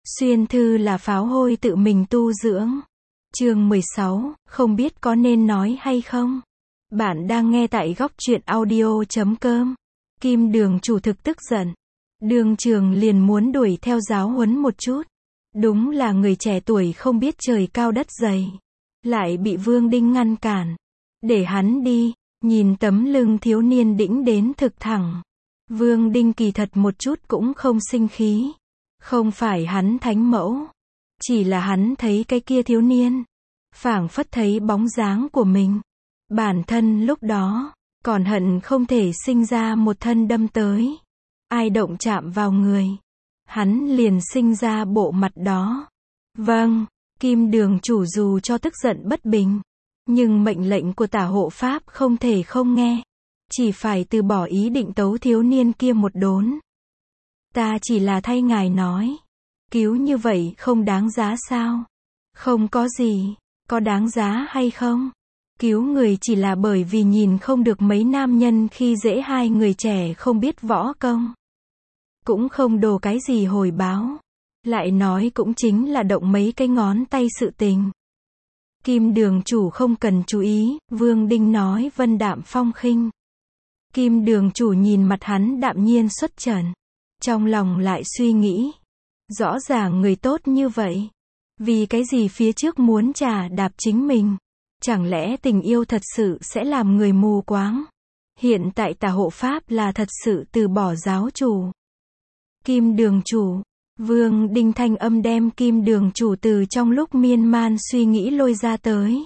Xuyên thư là pháo hôi tự mình tu dưỡng. Chương 16, không biết có nên nói hay không? Bạn đang nghe tại góc truyện audio.com. Kim Đường chủ thực tức giận. Đường Trường liền muốn đuổi theo giáo huấn một chút. Đúng là người trẻ tuổi không biết trời cao đất dày. Lại bị Vương Đinh ngăn cản. Để hắn đi, nhìn tấm lưng thiếu niên đĩnh đến thực thẳng. Vương Đinh kỳ thật một chút cũng không sinh khí. Không phải hắn thánh mẫu. Chỉ là hắn thấy cái kia thiếu niên. Phảng phất thấy bóng dáng của mình. Bản thân lúc đó, còn hận không thể sinh ra một thân đâm tới. Ai động chạm vào người. Hắn liền sinh ra bộ mặt đó. Vâng, Kim Đường chủ dù cho tức giận bất bình. Nhưng mệnh lệnh của tả hộ pháp không thể không nghe. Chỉ phải từ bỏ ý định tấu thiếu niên kia một đốn. Ta chỉ là thay ngài nói. Cứu như vậy không đáng giá sao? Không có gì. Có đáng giá hay không? Cứu người chỉ là bởi vì nhìn không được mấy nam nhân khi dễ hai người trẻ không biết võ công. Cũng không đồ cái gì hồi báo. Lại nói cũng chính là động mấy cái ngón tay sự tình. Kim Đường chủ không cần chú ý, Vương Đinh nói vân đạm phong khinh. Kim Đường chủ nhìn mặt hắn đạm nhiên xuất trần. Trong lòng lại suy nghĩ. Rõ ràng người tốt như vậy. Vì cái gì phía trước muốn trà đạp chính mình? Chẳng lẽ tình yêu thật sự sẽ làm người mù quáng? Hiện tại tả hộ pháp là thật sự từ bỏ giáo chủ. Kim Đường chủ. Vương Đinh thanh âm đem Kim Đường chủ từ trong lúc miên man suy nghĩ lôi ra tới.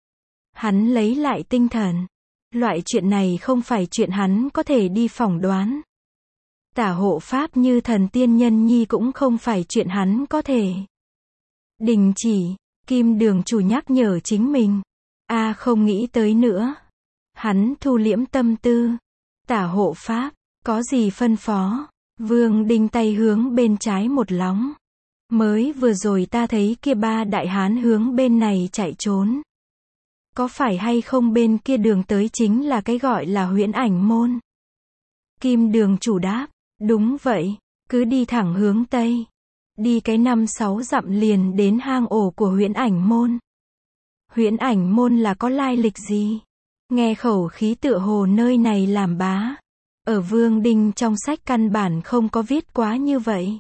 Hắn lấy lại tinh thần. Loại chuyện này không phải chuyện hắn có thể đi phỏng đoán. Tả hộ pháp như thần tiên nhân nhi cũng không phải chuyện hắn có thể. Đình chỉ, Kim Đường chủ nhắc nhở chính mình. Không nghĩ tới nữa. Hắn thu liễm tâm tư. Tả hộ pháp, có gì phân phó? Vương Đinh tay hướng bên trái một lóng. Mới vừa rồi ta thấy kia ba đại hán hướng bên này chạy trốn. Có phải hay không bên kia đường tới chính là cái gọi là Huyễn Ảnh môn? Kim Đường chủ đáp, đúng vậy, cứ đi thẳng hướng Tây. Đi cái 5-6 dặm liền đến hang ổ của Huyễn Ảnh môn. Huyễn Ảnh môn là có lai lịch gì? Nghe khẩu khí tựa hồ nơi này làm bá. Ở Vương Đinh trong sách căn bản không có viết quá như vậy.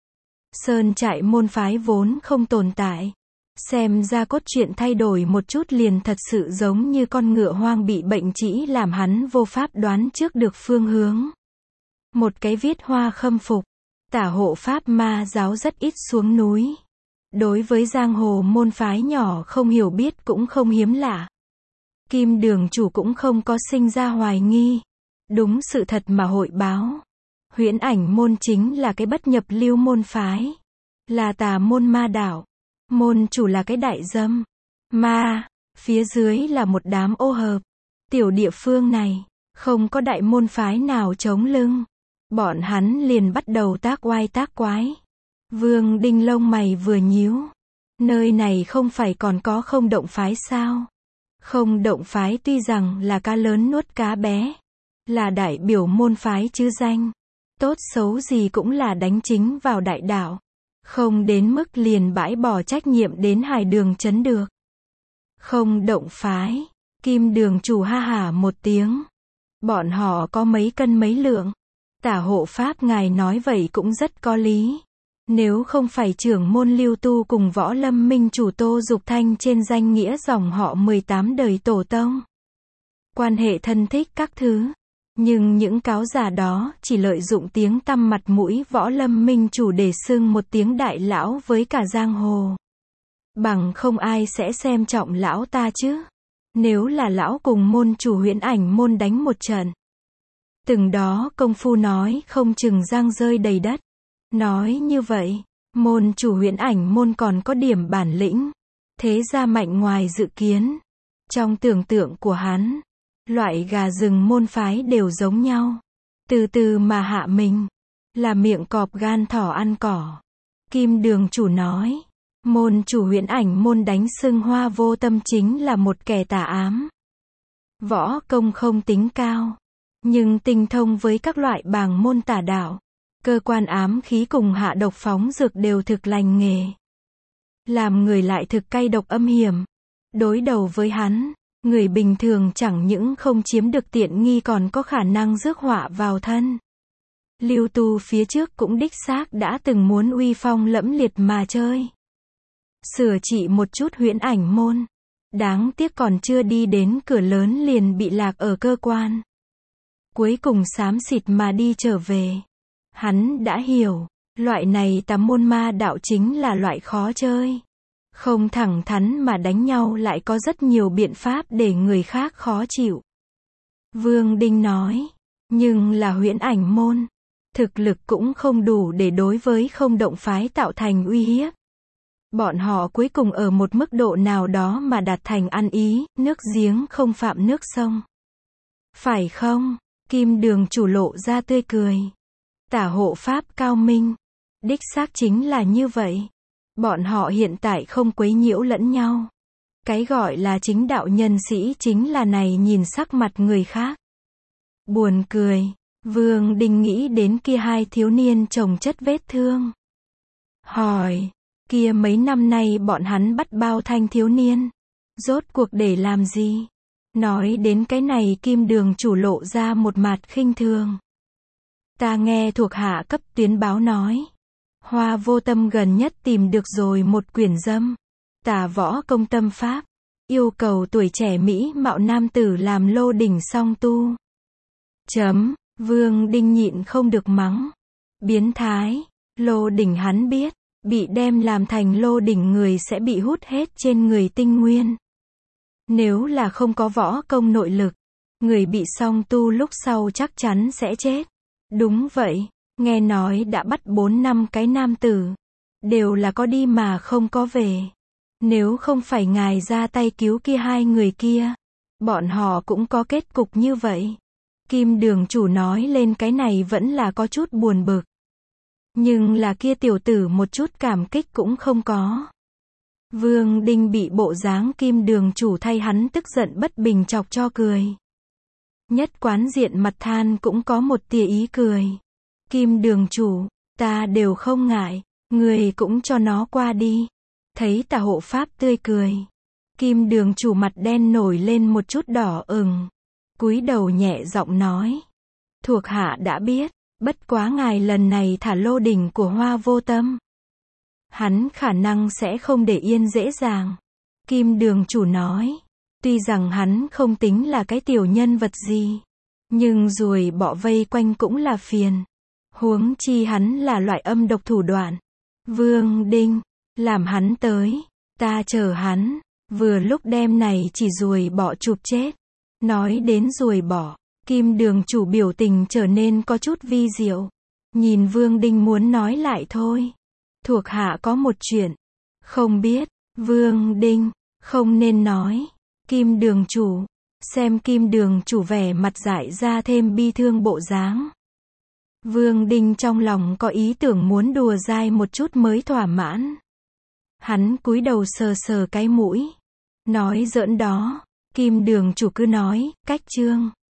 Sơn trại môn phái vốn không tồn tại. Xem ra cốt truyện thay đổi một chút liền thật sự giống như con ngựa hoang bị bệnh trĩ làm hắn vô pháp đoán trước được phương hướng. Một cái viết hoa khâm phục. Tả hộ pháp ma giáo rất ít xuống núi. Đối với giang hồ môn phái nhỏ không hiểu biết cũng không hiếm lạ. Kim Đường chủ cũng không có sinh ra hoài nghi. Đúng sự thật mà hội báo. Huyễn Ảnh môn chính là cái bất nhập lưu môn phái. Là tà môn ma đạo. Môn chủ là cái đại dâm. Ma. Phía dưới là một đám ô hợp. Tiểu địa phương này. Không có đại môn phái nào chống lưng. Bọn hắn liền bắt đầu tác oai tác quái. Vương Đinh lông mày vừa nhíu. Nơi này không phải còn có không động phái sao? Không động phái tuy rằng là cá lớn nuốt cá bé. Là đại biểu môn phái chứ danh. Tốt xấu gì cũng là đánh chính vào đại đạo. Không đến mức liền bãi bỏ trách nhiệm đến Hải Đường trấn được. Không động phái. Kim Đường chủ ha hả một tiếng. Bọn họ có mấy cân mấy lượng. Tả hộ pháp ngài nói vậy cũng rất có lý. Nếu không phải trưởng môn Lưu Tu cùng võ lâm minh chủ Tô Dục Thanh trên danh nghĩa dòng họ 18 đời tổ tông. Quan hệ thân thích các thứ. Nhưng những cáo giả đó chỉ lợi dụng tiếng tăm mặt mũi võ lâm minh chủ để xưng một tiếng đại lão với cả giang hồ. Bằng không ai sẽ xem trọng lão ta chứ. Nếu là lão cùng môn chủ Huyễn Ảnh môn đánh một trận. Từng đó công phu nói không chừng giang rơi đầy đất. Nói như vậy, môn chủ Huyễn Ảnh môn còn có điểm bản lĩnh. Thế ra mạnh ngoài dự kiến. Trong tưởng tượng của hắn, loại gà rừng môn phái đều giống nhau. Từ từ mà hạ mình. Là miệng cọp gan thỏ ăn cỏ. Kim Đường chủ nói. Môn chủ Huyễn Ảnh môn đánh xưng Hoa Vô Tâm chính là một kẻ tà ám. Võ công không tính cao. Nhưng tinh thông với các loại bàng môn tà đạo. Cơ quan ám khí cùng hạ độc phóng dược đều thực lành nghề. Làm người lại thực cay độc âm hiểm. Đối đầu với hắn, người bình thường chẳng những không chiếm được tiện nghi còn có khả năng rước họa vào thân. Lưu Tu phía trước cũng đích xác đã từng muốn uy phong lẫm liệt mà chơi. Sửa trị một chút huyễn ảnh môn. Đáng tiếc còn chưa đi đến cửa lớn liền bị lạc ở cơ quan. Cuối cùng xám xịt mà đi trở về. Hắn đã hiểu, loại này tà môn ma đạo chính là loại khó chơi. Không thẳng thắn mà đánh nhau lại có rất nhiều biện pháp để người khác khó chịu. Vương Đinh nói, nhưng là huyễn ảnh môn. Thực lực cũng không đủ để đối với không động phái tạo thành uy hiếp. Bọn họ cuối cùng ở một mức độ nào đó mà đạt thành ăn ý, nước giếng không phạm nước sông. Phải không? Kim Đường chủ lộ ra tươi cười. Tả hộ pháp cao minh. Đích xác chính là như vậy. Bọn họ hiện tại không quấy nhiễu lẫn nhau. Cái gọi là chính đạo nhân sĩ chính là này nhìn sắc mặt người khác. Buồn cười. Vương Đinh nghĩ đến kia hai thiếu niên chồng chất vết thương. Hỏi, kia mấy năm nay bọn hắn bắt bao thanh thiếu niên. Rốt cuộc để làm gì? Nói đến cái này Kim Đường chủ lộ ra một mặt khinh thường. Ta nghe thuộc hạ cấp tuyến báo nói. Hoa Vô Tâm gần nhất tìm được rồi một quyển dâm. Tả võ công tâm pháp. Yêu cầu tuổi trẻ mỹ mạo nam tử làm lô đỉnh song tu. Vương Đinh nhịn không được mắng. Biến thái. Lô đỉnh hắn biết. Bị đem làm thành lô đỉnh người sẽ bị hút hết trên người tinh nguyên. Nếu là không có võ công nội lực. Người bị song tu lúc sau chắc chắn sẽ chết. Đúng vậy. Nghe nói đã bắt 4-5 cái nam tử. Đều là có đi mà không có về. Nếu không phải ngài ra tay cứu kia hai người kia. Bọn họ cũng có kết cục như vậy. Kim Đường chủ nói lên cái này vẫn là có chút buồn bực. Nhưng là kia tiểu tử một chút cảm kích cũng không có. Vương Đinh bị bộ dáng Kim Đường chủ thay hắn tức giận bất bình chọc cho cười. Nhất quán diện mặt than cũng có một tia ý cười. Kim Đường chủ, ta đều không ngại, người cũng cho nó qua đi. Thấy Tả hộ pháp tươi cười. Kim Đường chủ mặt đen nổi lên một chút đỏ ửng. Cúi đầu nhẹ giọng nói. Thuộc hạ đã biết, bất quá ngài lần này thả lô đỉnh của Hoa Vô Tâm. Hắn khả năng sẽ không để yên dễ dàng. Kim Đường chủ nói. Tuy rằng hắn không tính là cái tiểu nhân vật gì. Nhưng ruồi bọ vây quanh cũng là phiền. Huống chi hắn là loại âm độc thủ đoạn. Vương Đinh, làm hắn tới. Ta chờ hắn. Vừa lúc đêm này chỉ ruồi bọ chụp chết. Nói đến ruồi bọ. Kim Đường chủ biểu tình trở nên có chút vi diệu. Nhìn Vương Đinh muốn nói lại thôi. Thuộc hạ có một chuyện. Không biết. Vương Đinh, không nên nói. Kim Đường chủ. Xem Kim Đường chủ vẻ mặt dại ra thêm bi thương bộ dáng. Vương Đinh trong lòng có ý tưởng muốn đùa dai một chút mới thỏa mãn. Hắn cúi đầu sờ sờ cái mũi. Nói giỡn đó. Kim Đường chủ cứ nói, cách chương.